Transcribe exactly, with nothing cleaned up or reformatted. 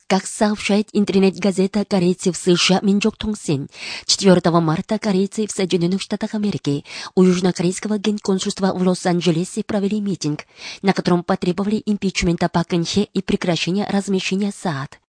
Как сообщает интернет-газета «Корейцы в США Минжок-Тongsin», четвёртого марта корейцы в Соединенных Штатах Америки у южнокорейского генконсульства в Лос-Анджелесе провели митинг, на котором потребовали импичмента Пак Кын Хе и прекращения размещения СААД.